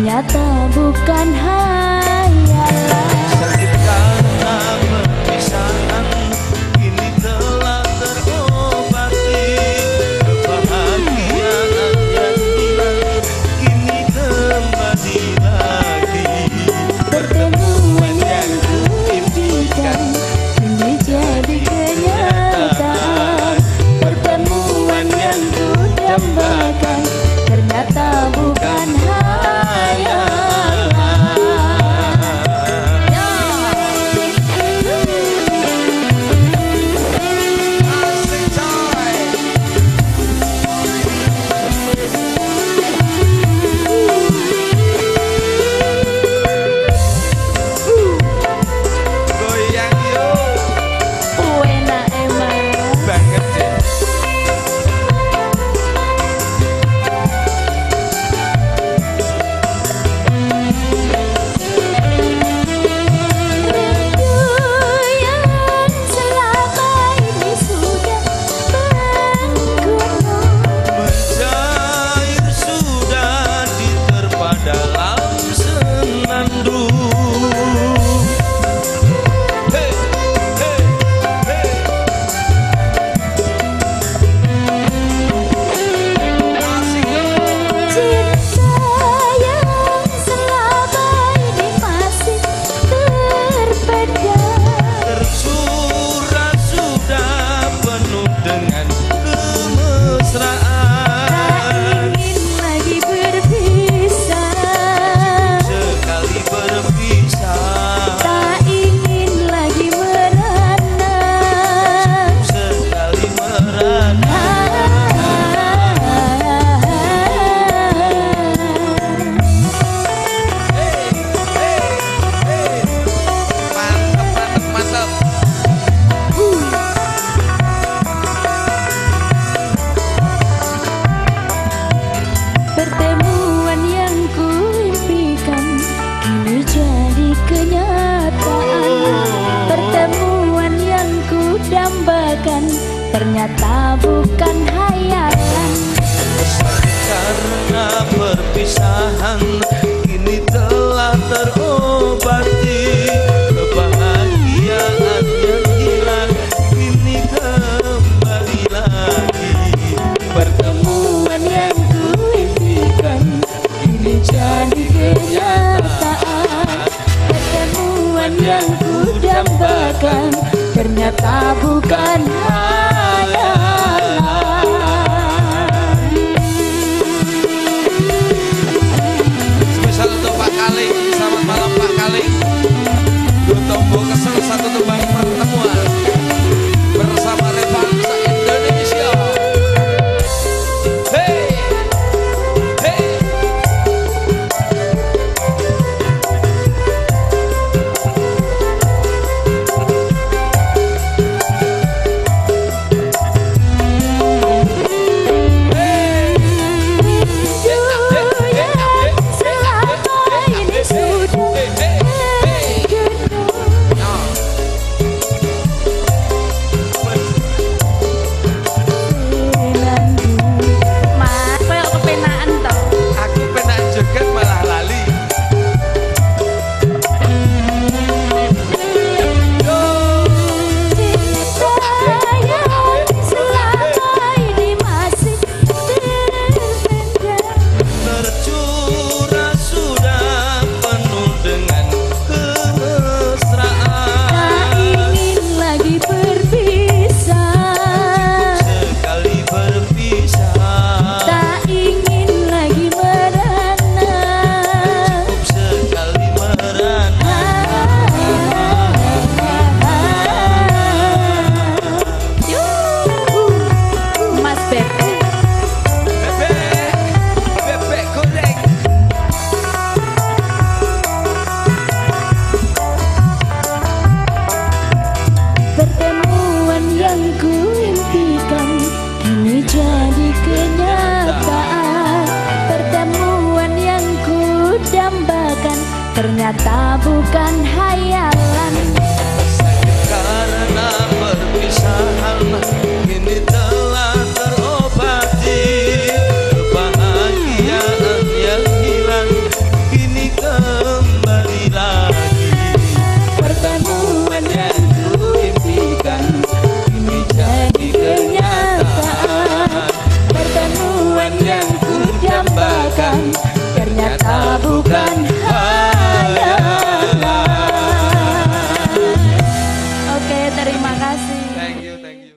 ternyata bukan hayalan. Sakit karena perpisahan kini telah terobati, kebahagiaan yang hilang kini kembali lagi. Pertemuan yang kuimpikan kini jadi kenyataan. Pertemuan yang kudambakan ternyata bukan hayalan. Ternyata bukan hayalan. Sakit karena perpisahan kini telah terobati, kebahagiaan yang hilang kini kembali lagi. Pertemuan yang kuimpikan kini jadi kenyataan. Pertemuan yang kudambakan ternyata bukan hayalan. Spesial untuk Pak Kaling, selamat malam Pak Kaling. Dua tombol kesel, satu tembang pertemuan bersama Revansa Indonesia. Hey, hey. ternyata bukan hanya